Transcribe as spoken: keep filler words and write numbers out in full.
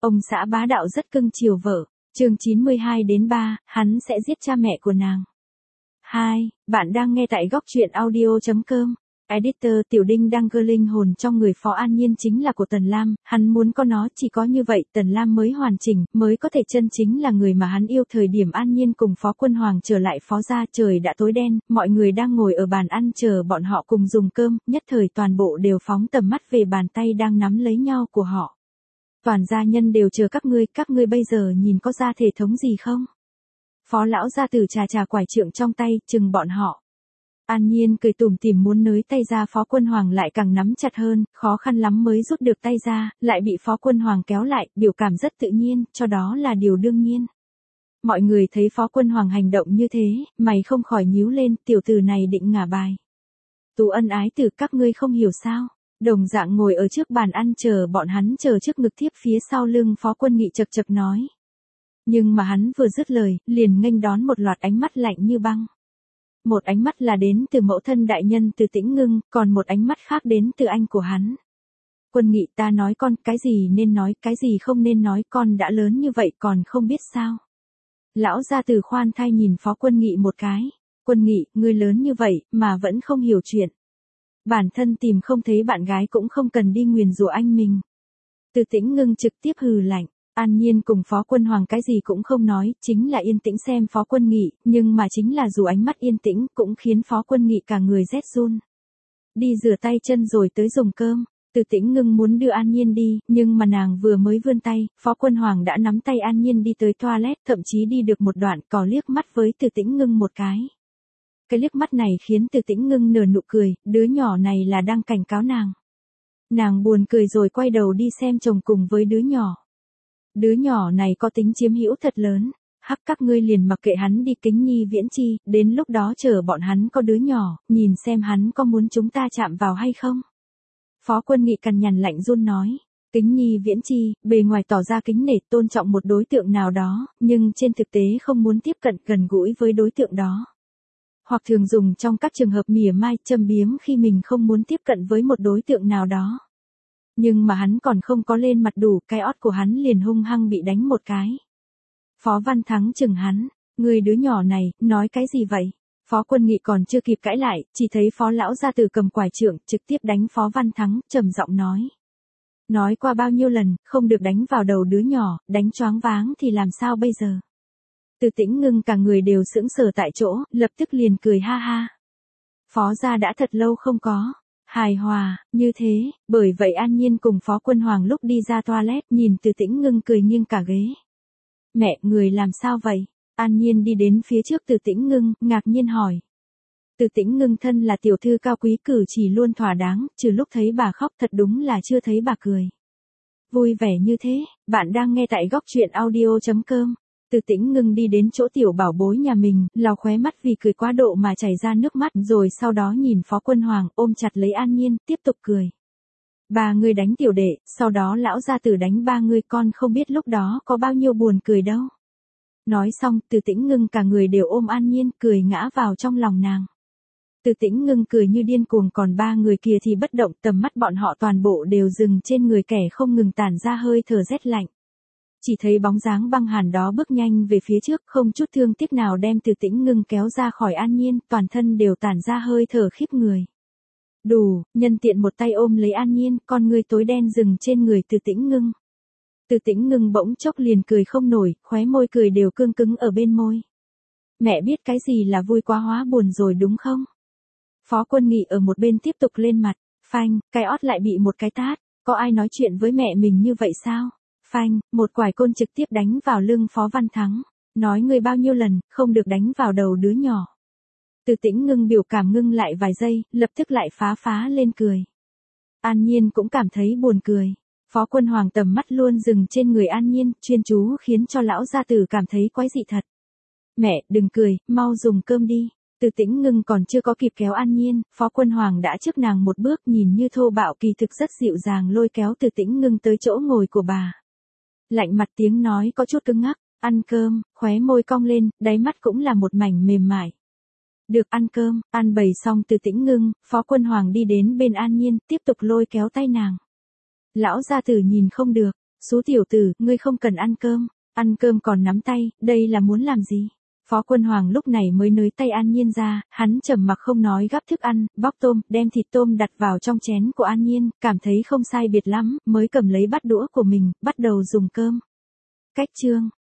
Ông xã bá đạo rất cưng chiều vợ. Chương chín mươi hai đến ba, hắn sẽ giết cha mẹ của nàng. hai. Bạn đang nghe tại góc truyện audio chấm com. Editor Tiểu Đinh đang gơ linh hồn trong người Phó An Nhiên chính là của Tần Lam, hắn muốn có nó, chỉ có như vậy Tần Lam mới hoàn chỉnh, mới có thể chân chính là người mà hắn yêu. Thời điểm An Nhiên cùng Phó Quân Hoàng trở lại Phó gia, trời đã tối đen, mọi người đang ngồi ở bàn ăn chờ bọn họ cùng dùng cơm, nhất thời toàn bộ đều phóng tầm mắt về bàn tay đang nắm lấy nhau của họ. Toàn gia nhân đều chờ các ngươi, các ngươi bây giờ nhìn có ra thể thống gì không? Phó lão gia tử trà trà quải trượng trong tay, chừng bọn họ. An Nhiên cười tủm tỉm muốn nới tay ra, Phó Quân Hoàng lại càng nắm chặt hơn, khó khăn lắm mới rút được tay ra, lại bị Phó Quân Hoàng kéo lại, biểu cảm rất tự nhiên, cho đó là điều đương nhiên. Mọi người thấy Phó Quân Hoàng hành động như thế, mày không khỏi nhíu lên, tiểu tử này định ngả bài. Tú ân ái tử, các ngươi không hiểu sao? Đồng dạng ngồi ở trước bàn ăn chờ bọn hắn chờ trước ngực thiếp phía sau lưng Phó Quân Nghị chật chật nói. Nhưng mà hắn vừa dứt lời, liền nghênh đón một loạt ánh mắt lạnh như băng. Một ánh mắt là đến từ mẫu thân đại nhân Từ Tĩnh Ngưng, còn một ánh mắt khác đến từ anh của hắn. Quân Nghị, ta nói con, cái gì nên nói, cái gì không nên nói, con đã lớn như vậy còn không biết sao? Lão gia tử khoan thai nhìn Phó Quân Nghị một cái. Quân Nghị, ngươi lớn như vậy, mà vẫn không hiểu chuyện. Bản thân tìm không thấy bạn gái cũng không cần đi nguyền rủa anh mình. Từ Tĩnh Ngưng trực tiếp hừ lạnh. An Nhiên cùng Phó Quân Hoàng cái gì cũng không nói, chính là yên tĩnh xem Phó Quân Nghị, nhưng mà chính là dù ánh mắt yên tĩnh cũng khiến Phó Quân Nghị cả người rét run. Đi rửa tay chân rồi tới dùng cơm. Từ Tĩnh Ngưng muốn đưa An Nhiên đi, nhưng mà nàng vừa mới vươn tay, Phó Quân Hoàng đã nắm tay An Nhiên đi tới toilet, thậm chí đi được một đoạn cò liếc mắt với Từ Tĩnh Ngưng một cái. Cái liếc mắt này khiến Từ Tĩnh Ngưng nở nụ cười, đứa nhỏ này là đang cảnh cáo nàng. Nàng buồn cười rồi quay đầu đi xem chồng cùng với đứa nhỏ. Đứa nhỏ này có tính chiếm hữu thật lớn, hắc các ngươi liền mặc kệ hắn đi Kính Nhi Viễn Chi, đến lúc đó chờ bọn hắn có đứa nhỏ, nhìn xem hắn có muốn chúng ta chạm vào hay không. Phó Quân Nghị cằn nhằn lạnh run nói, Kính Nhi Viễn Chi, bề ngoài tỏ ra kính nể tôn trọng một đối tượng nào đó, nhưng trên thực tế không muốn tiếp cận gần gũi với đối tượng đó. Hoặc thường dùng trong các trường hợp mỉa mai châm biếm khi mình không muốn tiếp cận với một đối tượng nào đó. Nhưng mà hắn còn không có lên mặt đủ, cái ót của hắn liền hung hăng bị đánh một cái. Phó Văn Thắng chừng hắn, người đứa nhỏ này, nói cái gì vậy? Phó Quân Nghị còn chưa kịp cãi lại, chỉ thấy Phó lão gia tử cầm quải trượng, trực tiếp đánh Phó Văn Thắng, trầm giọng nói. Nói qua bao nhiêu lần, không được đánh vào đầu đứa nhỏ, đánh choáng váng thì làm sao bây giờ? Từ Tĩnh Ngưng cả người đều sững sờ tại chỗ, lập tức liền cười ha ha. Phó gia đã thật lâu không có. Hài hòa, như thế, bởi vậy An Nhiên cùng Phó Quân Hoàng lúc đi ra toilet nhìn Từ Tĩnh Ngưng cười nghiêng cả ghế. Mẹ, người làm sao vậy? An Nhiên đi đến phía trước Từ Tĩnh Ngưng, ngạc nhiên hỏi. Từ Tĩnh Ngưng thân là tiểu thư cao quý cử chỉ luôn thỏa đáng, trừ lúc thấy bà khóc thật đúng là chưa thấy bà cười. Vui vẻ như thế, bạn đang nghe tại góc truyện audio chấm com. Từ Tĩnh Ngưng đi đến chỗ tiểu bảo bối nhà mình, lau khóe mắt vì cười quá độ mà chảy ra nước mắt, rồi sau đó nhìn Phó Quân Hoàng ôm chặt lấy An Nhiên, tiếp tục cười. Ba người đánh tiểu đệ, sau đó lão gia tử đánh ba người, con không biết lúc đó có bao nhiêu buồn cười đâu. Nói xong, Từ Tĩnh Ngưng cả người đều ôm An Nhiên, cười ngã vào trong lòng nàng. Từ Tĩnh Ngưng cười như điên cuồng, còn ba người kia thì bất động, tầm mắt bọn họ toàn bộ đều dừng trên người kẻ không ngừng tản ra hơi thở rét lạnh. Chỉ thấy bóng dáng băng hàn đó bước nhanh về phía trước, không chút thương tiếc nào đem Từ Tĩnh Ngưng kéo ra khỏi An Nhiên, toàn thân đều tản ra hơi thở khiếp người. Đủ, nhân tiện một tay ôm lấy An Nhiên, con ngươi tối đen dừng trên người Từ Tĩnh Ngưng. Từ Tĩnh Ngưng bỗng chốc liền cười không nổi, khóe môi cười đều cương cứng ở bên môi. Mẹ biết cái gì là vui quá hóa buồn rồi đúng không? Phó Quân Nghị ở một bên tiếp tục lên mặt, phanh, cái ót lại bị một cái tát, có ai nói chuyện với mẹ mình như vậy sao? Phanh, một quải côn trực tiếp đánh vào lưng Phó Văn Thắng, nói người bao nhiêu lần, không được đánh vào đầu đứa nhỏ. Từ Tĩnh Ngưng biểu cảm ngưng lại vài giây, lập tức lại phá phá lên cười. An Nhiên cũng cảm thấy buồn cười. Phó Quân Hoàng tầm mắt luôn dừng trên người An Nhiên, chuyên chú khiến cho lão gia tử cảm thấy quái dị thật. Mẹ, đừng cười, mau dùng cơm đi. Từ Tĩnh Ngưng còn chưa có kịp kéo An Nhiên, Phó Quân Hoàng đã trước nàng một bước, nhìn như thô bạo kỳ thực rất dịu dàng lôi kéo Từ Tĩnh Ngưng tới chỗ ngồi của bà. Lạnh mặt tiếng nói có chút cứng ngắc, ăn cơm, khóe môi cong lên, đáy mắt cũng là một mảnh mềm mại. Được, ăn cơm, ăn bày xong Từ Tĩnh Ngưng, Phó Quân Hoàng đi đến bên An Nhiên, tiếp tục lôi kéo tay nàng. Lão gia tử nhìn không được, Xú tiểu tử, ngươi không cần ăn cơm, ăn cơm còn nắm tay, đây là muốn làm gì? Phó Quân Hoàng lúc này mới nới tay An Nhiên ra, hắn trầm mặc không nói gắp thức ăn, bóc tôm, đem thịt tôm đặt vào trong chén của An Nhiên, cảm thấy không sai biệt lắm, mới cầm lấy bát đũa của mình, bắt đầu dùng cơm. Cách chương